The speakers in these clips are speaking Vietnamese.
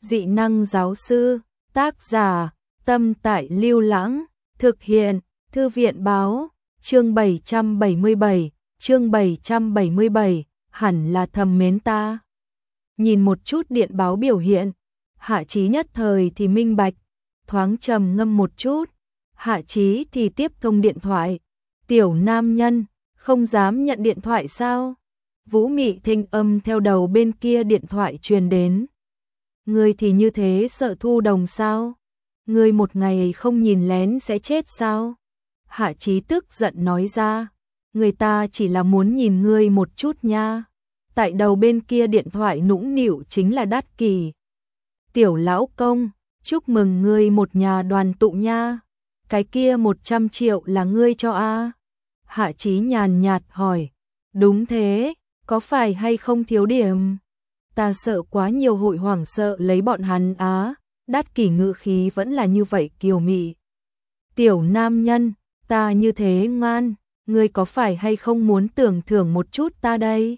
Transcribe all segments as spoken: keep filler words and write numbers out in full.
Dị năng giáo sư, tác giả, Tâm Tại Lưu Lãng, thực hiện, Thư viện báo, chương bảy trăm bảy mươi bảy, chương bảy trăm bảy mươi bảy, hẳn là thầm mến ta. Nhìn một chút điện báo biểu hiện, Hạ Chí nhất thời thì minh bạch, thoáng trầm ngâm một chút, Hạ Chí thì tiếp thông điện thoại. Tiểu nam nhân, không dám nhận điện thoại sao? Vũ mị thanh âm theo đầu bên kia điện thoại truyền đến. Ngươi thì như thế sợ Thu Đồng sao? Ngươi một ngày không nhìn lén sẽ chết sao? Hạ Chí tức giận nói ra. Người ta chỉ là muốn nhìn ngươi một chút nha. Tại đầu bên kia điện thoại nũng nịu chính là Đát Kỳ. Tiểu lão công, chúc mừng ngươi một nhà đoàn tụ nha. Cái kia một trăm triệu là ngươi cho a? Hạ Chí nhàn nhạt hỏi. Đúng thế, có phải hay không thiếu điểm? Ta sợ quá nhiều hội hoảng sợ lấy bọn hắn á. Đát Kỷ ngữ khí vẫn là như vậy kiều mị. Tiểu nam nhân, ta như thế ngoan, ngươi có phải hay không muốn tưởng thưởng một chút ta đây?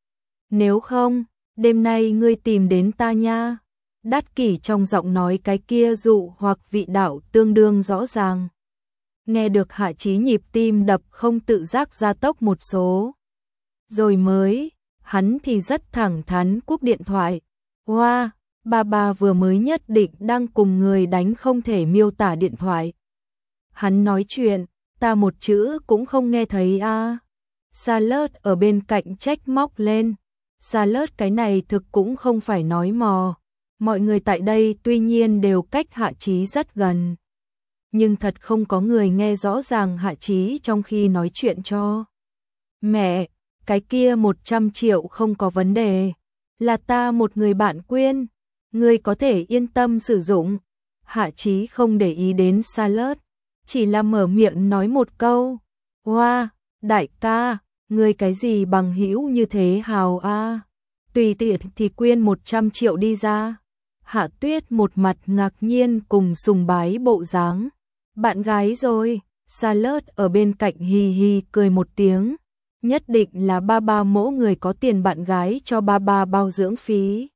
Nếu không, đêm nay ngươi tìm đến ta nha. Đát Kỷ trong giọng nói cái kia dụ hoặc vị đạo tương đương rõ ràng. Nghe được Hạ Chí nhịp tim đập không tự giác gia tốc một số. Rồi mới, hắn thì rất thẳng thắn cúp điện thoại. Hoa, wow, ba ba vừa mới nhất định đang cùng người đánh không thể miêu tả điện thoại. Hắn nói chuyện, ta một chữ cũng không nghe thấy a. À. Salad ở bên cạnh trách móc lên. Salad cái này thực cũng không phải nói mò. Mọi người tại đây tuy nhiên đều cách Hạ Chí rất gần. Nhưng thật không có người nghe rõ ràng Hạ Chí trong khi nói chuyện cho. Mẹ, cái kia một trăm triệu không có vấn đề. Là ta một người bạn quyên. Ngươi có thể yên tâm sử dụng. Hạ Chí không để ý đến Salad. Chỉ là mở miệng nói một câu. Hoa, wow, đại ca, ngươi cái gì bằng hữu như thế hào a? À. Tùy tiện thì quyên một trăm triệu đi ra. Hạ Tuyết một mặt ngạc nhiên cùng sùng bái bộ dáng. Bạn gái rồi, Salad ở bên cạnh hì hì cười một tiếng. Nhất định là ba ba mỗ người có tiền bạn gái cho ba ba bao dưỡng phí.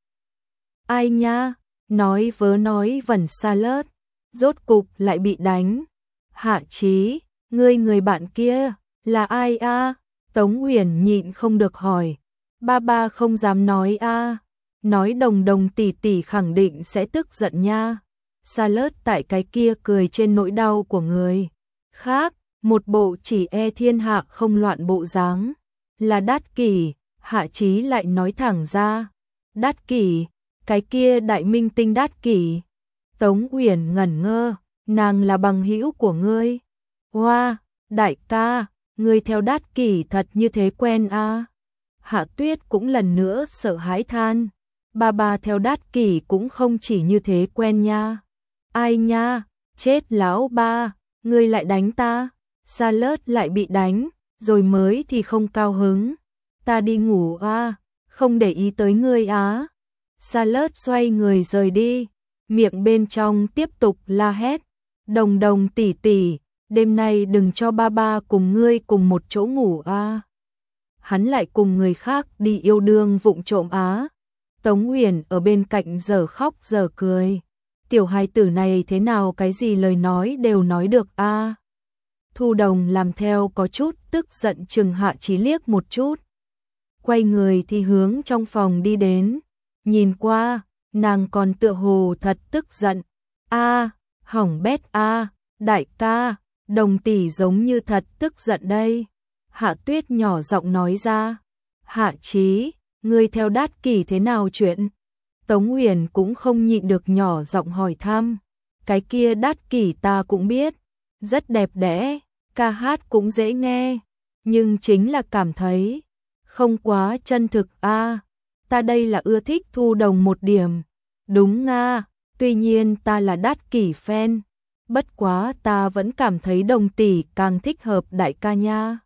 Ai nha, nói vớ nói vẩn Salad, rốt cục lại bị đánh. Hạ Chí, ngươi người bạn kia, là ai a? À? Tống Uyển nhịn không được hỏi. Ba ba không dám nói a. À. Nói Đồng Đồng tỷ tỷ khẳng định sẽ tức giận nha. Salad tại cái kia cười trên nỗi đau của người khác, một bộ chỉ e thiên hạ không loạn bộ dáng. Là Đát Kỷ, Hạ Chí lại nói thẳng ra. Đát Kỷ, cái kia đại minh tinh Đát Kỷ. Tống Uyển ngẩn ngơ, nàng là bằng hữu của ngươi. Hoa, wow, đại ca, ngươi theo Đát Kỷ thật như thế quen a? À? Hạ Tuyết cũng lần nữa sợ hãi than. Ba ba theo Đát Kỷ cũng không chỉ như thế quen nha. Ai nha, chết lão ba, ngươi lại đánh ta. Salad lại bị đánh, rồi mới thì không cao hứng. Ta đi ngủ a, không để ý tới ngươi á. Salad xoay người rời đi, miệng bên trong tiếp tục la hét. Đồng Đồng tỷ tỷ, đêm nay đừng cho ba ba cùng ngươi cùng một chỗ ngủ a. Hắn lại cùng người khác đi yêu đương vụng trộm á. Tống Uyển ở bên cạnh giờ khóc giờ cười. Tiểu hài tử này thế nào cái gì lời nói đều nói được a. À. Thu Đồng làm theo có chút tức giận chừng Hạ Chí liếc một chút. Quay người thì hướng trong phòng đi đến. Nhìn qua, nàng còn tựa hồ thật tức giận. A, à, hỏng bét a, à, đại ca, Đồng tỷ giống như thật tức giận đây. Hạ Tuyết nhỏ giọng nói ra. Hạ Chí, ngươi theo Đát Kỷ thế nào chuyện? Tống Uyển cũng không nhịn được nhỏ giọng hỏi thăm. Cái kia Đát Kỷ ta cũng biết, rất đẹp đẽ, ca hát cũng dễ nghe, nhưng chính là cảm thấy không quá chân thực a. À, ta đây là ưa thích Thu Đồng một điểm. Đúng nga, tuy nhiên ta là Đát Kỷ fan, bất quá ta vẫn cảm thấy Đồng tỷ càng thích hợp đại ca nha.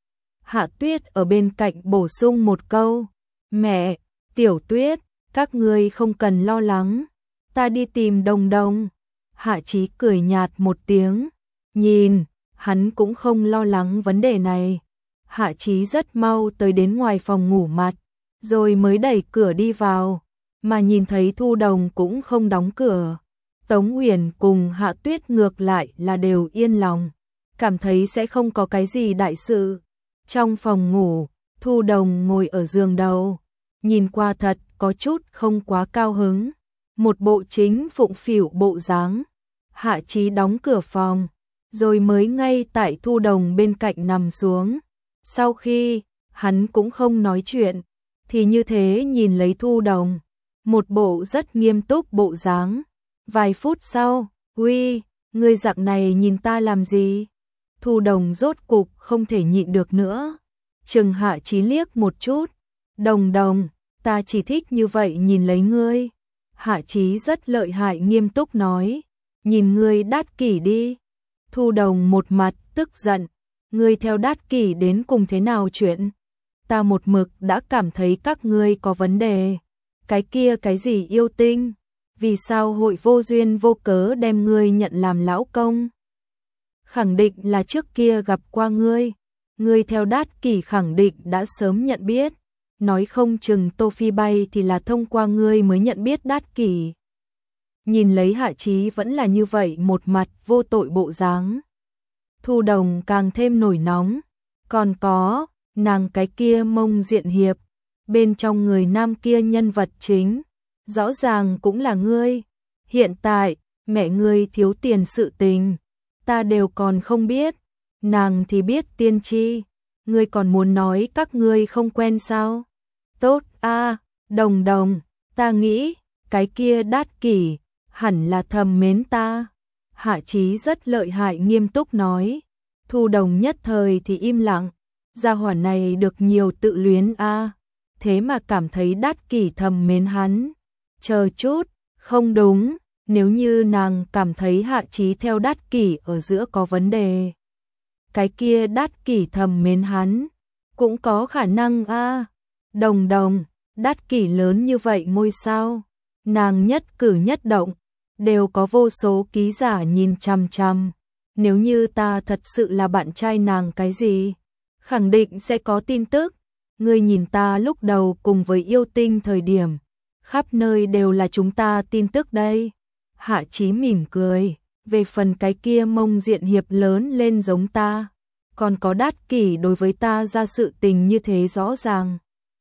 Hạ Tuyết ở bên cạnh bổ sung một câu. Mẹ, Tiểu Tuyết, các ngươi không cần lo lắng, ta đi tìm Đồng Đồng. Hạ Chí cười nhạt một tiếng, nhìn, hắn cũng không lo lắng vấn đề này. Hạ Chí rất mau tới đến ngoài phòng ngủ mặt, rồi mới đẩy cửa đi vào. mà nhìn thấy Thu Đồng cũng không đóng cửa. Tống Uyển cùng Hạ Tuyết ngược lại là đều yên lòng, cảm thấy sẽ không có cái gì đại sự. Trong phòng ngủ, Thu Đồng ngồi ở giường đầu, nhìn qua thật có chút không quá cao hứng, một bộ chính phụng phịu bộ dáng. Hạ Chí đóng cửa phòng, rồi mới ngay tại Thu Đồng bên cạnh nằm xuống. Sau khi hắn cũng không nói chuyện, thì như thế nhìn lấy Thu Đồng, một bộ rất nghiêm túc bộ dáng. Vài phút sau, "Uy, ngươi dạng này nhìn ta làm gì?" Thu Đồng rốt cục không thể nhịn được nữa, chừng Hạ Chí liếc một chút. "Đồng Đồng, ta chỉ thích như vậy nhìn lấy ngươi." Hạ Chí rất lợi hại nghiêm túc nói, "Nhìn ngươi Đát Kỷ đi." Thu Đồng một mặt tức giận, "Ngươi theo Đát Kỷ đến cùng thế nào chuyện? Ta một mực đã cảm thấy các ngươi có vấn đề. Cái kia cái gì yêu tinh, vì sao hội vô duyên vô cớ đem ngươi nhận làm lão công? Khẳng định là trước kia gặp qua ngươi, ngươi theo Đát Kỷ khẳng định đã sớm nhận biết, nói không chừng Tô Phi bay thì là thông qua ngươi mới nhận biết Đát Kỷ." Nhìn lấy Hạ Chí vẫn là như vậy một mặt vô tội bộ dáng, Thu Đồng càng thêm nổi nóng. Còn có, nàng cái kia Mông Diện Hiệp, bên trong người nam kia nhân vật chính, rõ ràng cũng là ngươi. Hiện tại, mẹ ngươi thiếu tiền sự tình, ta đều còn không biết, nàng thì biết tiên tri, ngươi còn muốn nói các ngươi không quen sao? Tốt a, Đồng Đồng, ta nghĩ, cái kia Đát Kỷ hẳn là thầm mến ta. Hạ Chí rất lợi hại nghiêm túc nói. Thu Đồng nhất thời thì im lặng, gia hỏa này được nhiều tự luyến a, thế mà cảm thấy Đát Kỷ thầm mến hắn. Chờ chút, không đúng, nếu như nàng cảm thấy Hạ Chí theo Đát Kỷ ở giữa có vấn đề, cái kia Đát Kỷ thầm mến hắn, cũng có khả năng a. Đồng Đồng, Đát Kỷ lớn như vậy ngôi sao, nàng nhất cử nhất động đều có vô số ký giả nhìn chằm chằm. Nếu như ta thật sự là bạn trai nàng cái gì, khẳng định sẽ có tin tức. Ngươi nhìn ta lúc đầu cùng với yêu tinh thời điểm, khắp nơi đều là chúng ta tin tức đây. Hạ Chí mỉm cười, về phần cái kia Mông Diện Hiệp lớn lên giống ta, còn có Đát Kỷ đối với ta ra sự tình như thế rõ ràng.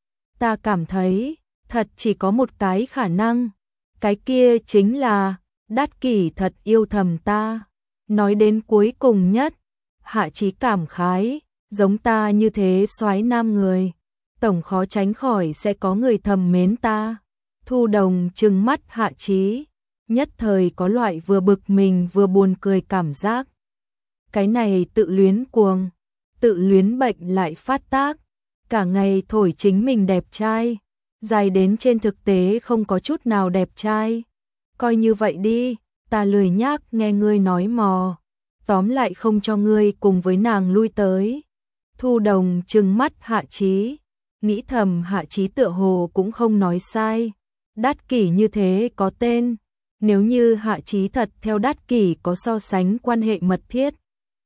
Ta cảm thấy, thật chỉ có một cái khả năng, cái kia chính là Đát Kỷ thật yêu thầm ta. Nói đến cuối cùng nhất, Hạ Chí cảm khái, giống ta như thế soái nam người, tổng khó tránh khỏi sẽ có người thầm mến ta. Thu Đồng trừng mắt Hạ Chí, nhất thời có loại vừa bực mình vừa buồn cười cảm giác. Cái này tự luyến cuồng, tự luyến bệnh lại phát tác, cả ngày thổi chính mình đẹp trai, dài đến trên thực tế không có chút nào đẹp trai. Coi như vậy đi, ta lười nhác nghe ngươi nói mò, tóm lại không cho ngươi cùng với nàng lui tới. Thu Đồng trừng mắt Hạ Chí, nghĩ thầm Hạ Chí tựa hồ cũng không nói sai. Đát Kỷ như thế có tên, nếu như Hạ Chí thật theo Đát Kỷ có so sánh quan hệ mật thiết,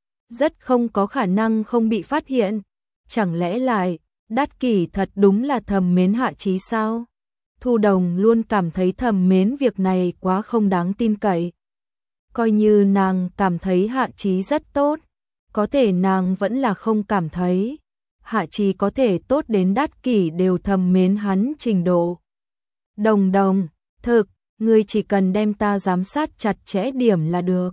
rất không có khả năng không bị phát hiện. Chẳng lẽ lại, Đát Kỷ thật đúng là thầm mến Hạ Chí sao? Thu Đồng luôn cảm thấy thầm mến việc này quá không đáng tin cậy. Coi như nàng cảm thấy Hạ Chí rất tốt, có thể nàng vẫn là không cảm thấy Hạ Chí có thể tốt đến Đát Kỷ đều thầm mến hắn trình độ. Đồng Đồng, thực, ngươi chỉ cần đem ta giám sát chặt chẽ điểm là được.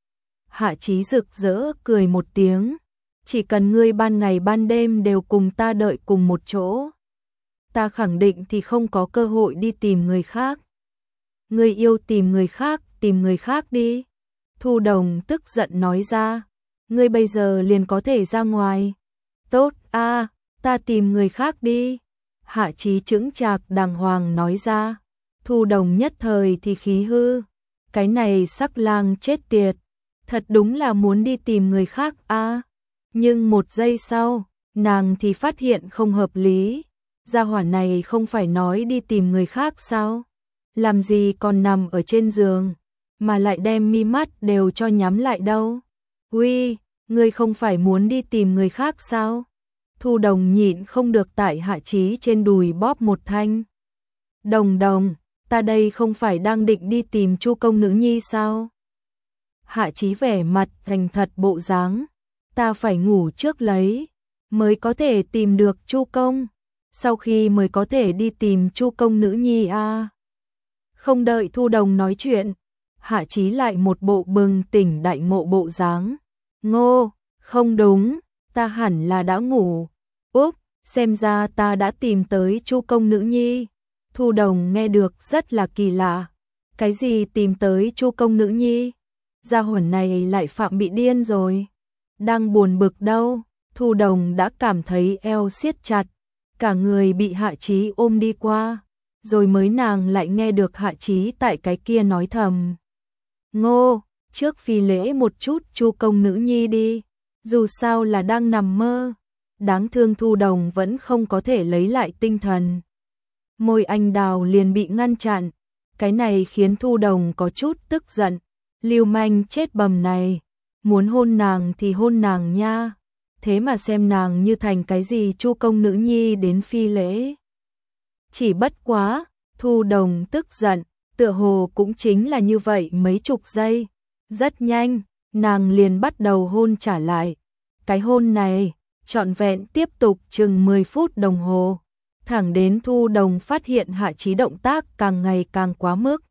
Hạ Chí rực rỡ cười một tiếng, chỉ cần ngươi ban ngày ban đêm đều cùng ta đợi cùng một chỗ, ta khẳng định thì không có cơ hội đi tìm người khác. Ngươi yêu tìm người khác, tìm người khác đi. Thu Đồng tức giận nói ra, ngươi bây giờ liền có thể ra ngoài. Tốt a, ta tìm người khác đi. Hạ Chí chững chạc đàng hoàng nói ra. Thu Đồng nhất thời thì khí hư, cái này sắc lang chết tiệt, thật đúng là muốn đi tìm người khác a. Nhưng một giây sau, nàng thì phát hiện không hợp lý. Gia hỏa này không phải nói đi tìm người khác sao? Làm gì còn nằm ở trên giường, mà lại đem mi mắt đều cho nhắm lại đâu. Uy, ngươi không phải muốn đi tìm người khác sao? Thu Đồng nhịn không được tại Hạ Chí trên đùi bóp một thanh. Đồng Đồng, ta đây không phải đang định đi tìm Chu công nữ nhi sao? Hạ Chí vẻ mặt thành thật bộ dáng, ta phải ngủ trước lấy, mới có thể tìm được Chu công, sau khi mới có thể đi tìm Chu công nữ nhi a. À. Không đợi Thu Đồng nói chuyện, Hạ Chí lại một bộ bừng tỉnh đại ngộ bộ dáng. Ngô, không đúng, ta hẳn là đã ngủ. Úp, xem ra ta đã tìm tới Chu công nữ nhi. Thu Đồng nghe được rất là kỳ lạ. Cái gì tìm tới Chu công nữ nhi? Gia hỏa này lại phạm bị điên rồi. Đang buồn bực đâu, Thu Đồng đã cảm thấy eo siết chặt, cả người bị Hạ Chí ôm đi qua, rồi mới nàng lại nghe được Hạ Chí tại cái kia nói thầm. Ngô, trước phi lễ một chút Chu công nữ nhi đi, dù sao là đang nằm mơ. Đáng thương Thu Đồng vẫn không có thể lấy lại tinh thần. Môi anh đào liền bị ngăn chặn, cái này khiến Thu Đồng có chút tức giận. Lưu manh chết bầm này, muốn hôn nàng thì hôn nàng nha, thế mà xem nàng như thành cái gì Chu công nữ nhi đến phi lễ. Chỉ bất quá, Thu Đồng tức giận, tựa hồ cũng chính là như vậy mấy chục giây. Rất nhanh, nàng liền bắt đầu hôn trả lại. Cái hôn này, trọn vẹn tiếp tục chừng mười phút đồng hồ. Thẳng đến Thu Đồng phát hiện Hạ Chí động tác càng ngày càng quá mức.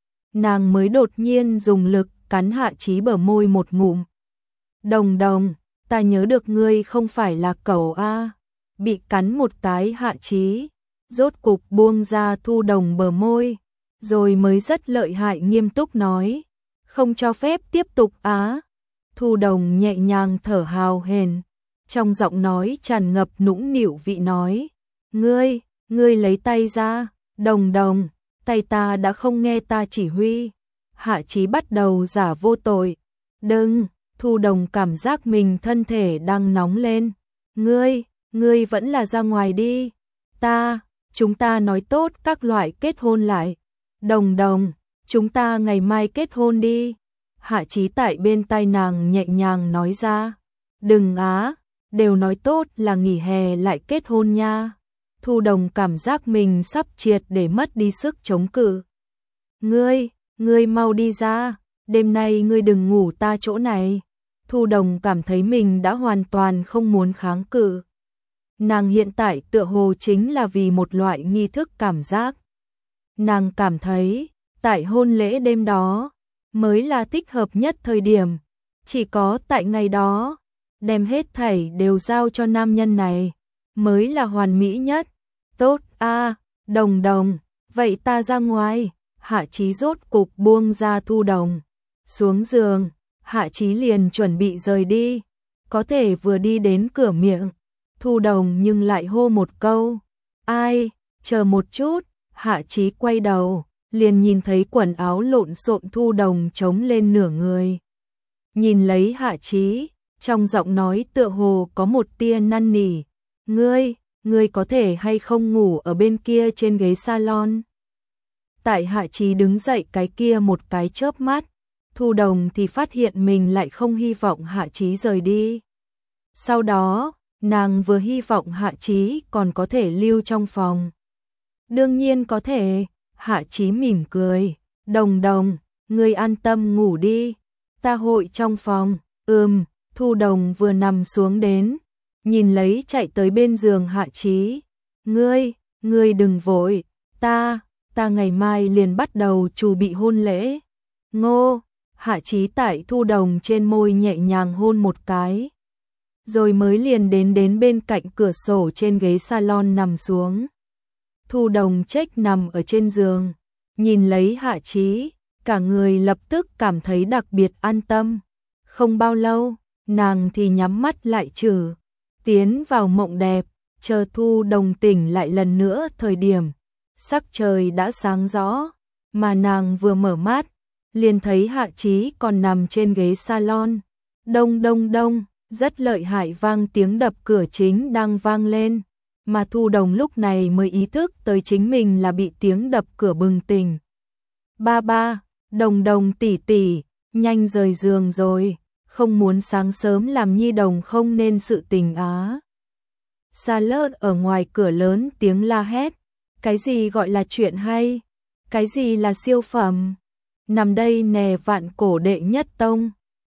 Nàng mới đột nhiên dùng lực cắn Hạ Chí bờ môi một ngụm. Đồng Đồng, ta nhớ được ngươi không phải là cẩu a. Bị cắn một cái Hạ Chí, rốt cục buông ra Thu Đồng bờ môi, rồi mới rất lợi hại nghiêm túc nói, không cho phép tiếp tục á. Thu Đồng nhẹ nhàng thở hào hển, trong giọng nói tràn ngập nũng nịu vị nói, ngươi, ngươi lấy tay ra, Đồng Đồng, tay ta đã không nghe ta chỉ huy. Hạ Chí bắt đầu giả vô tội. Đừng, Thu Đồng cảm giác mình thân thể đang nóng lên. Ngươi, ngươi vẫn là ra ngoài đi. Ta, chúng ta nói tốt các loại kết hôn lại. Đồng Đồng, chúng ta ngày mai kết hôn đi. Hạ Chí tại bên tai nàng nhẹ nhàng nói ra. Đừng á, đều nói tốt là nghỉ hè lại kết hôn nha. Thu Đồng cảm giác mình sắp triệt để mất đi sức chống cự. Ngươi, ngươi mau đi ra, đêm nay ngươi đừng ngủ ta chỗ này. Thu Đồng cảm thấy mình đã hoàn toàn không muốn kháng cự. Nàng hiện tại tựa hồ chính là vì một loại nghi thức cảm giác. Nàng cảm thấy, tại hôn lễ đêm đó, mới là thích hợp nhất thời điểm. Chỉ có tại ngày đó, đem hết thảy đều giao cho nam nhân này, mới là hoàn mỹ nhất. Tốt a, à, Đồng Đồng, vậy ta ra ngoài. Hạ Chí rốt cục buông ra Thu Đồng. Xuống giường, Hạ Chí liền chuẩn bị rời đi. Có thể vừa đi đến cửa miệng, Thu Đồng nhưng lại hô một câu. Ai, chờ một chút. Hạ Chí quay đầu, liền nhìn thấy quần áo lộn xộn Thu Đồng trống lên nửa người. Nhìn lấy Hạ Chí, trong giọng nói tựa hồ có một tia năn nỉ. Ngươi, ngươi có thể hay không ngủ ở bên kia trên ghế salon? Tại Hạ Chí đứng dậy cái kia một cái chớp mắt, Thu Đồng thì phát hiện mình lại không hy vọng Hạ Chí rời đi. Sau đó, nàng vừa hy vọng Hạ Chí còn có thể lưu trong phòng. Đương nhiên có thể, Hạ Chí mỉm cười. Đồng Đồng, ngươi an tâm ngủ đi, ta hội trong phòng. Ừm, Thu Đồng vừa nằm xuống đến, nhìn lấy chạy tới bên giường Hạ Chí. Ngươi, ngươi đừng vội, ta, ta ngày mai liền bắt đầu chuẩn bị hôn lễ. Ngô, Hạ Chí tại Thu Đồng trên môi nhẹ nhàng hôn một cái, rồi mới liền đến đến bên cạnh cửa sổ trên ghế salon nằm xuống. Thu Đồng chếch nằm ở trên giường, nhìn lấy Hạ Chí, cả người lập tức cảm thấy đặc biệt an tâm. Không bao lâu, nàng thì nhắm mắt lại trừ, tiến vào mộng đẹp, chờ Thu Đồng tỉnh lại lần nữa thời điểm. Sắc trời đã sáng rõ, mà nàng vừa mở mắt, liền thấy Hạ Chí còn nằm trên ghế salon. Đông đông đông, rất lợi hại vang tiếng đập cửa chính đang vang lên, mà Thu Đồng lúc này mới ý thức tới chính mình là bị tiếng đập cửa bừng tỉnh. Ba ba, Đồng Đồng tỷ tỷ, nhanh rời giường rồi, không muốn sáng sớm làm Nhi Đồng không nên sự tình á. Xa lợt ở ngoài cửa lớn tiếng la hét. Cái gì gọi là chuyện hay? Cái gì là siêu phẩm? Nằm đây nè vạn cổ đệ nhất tông.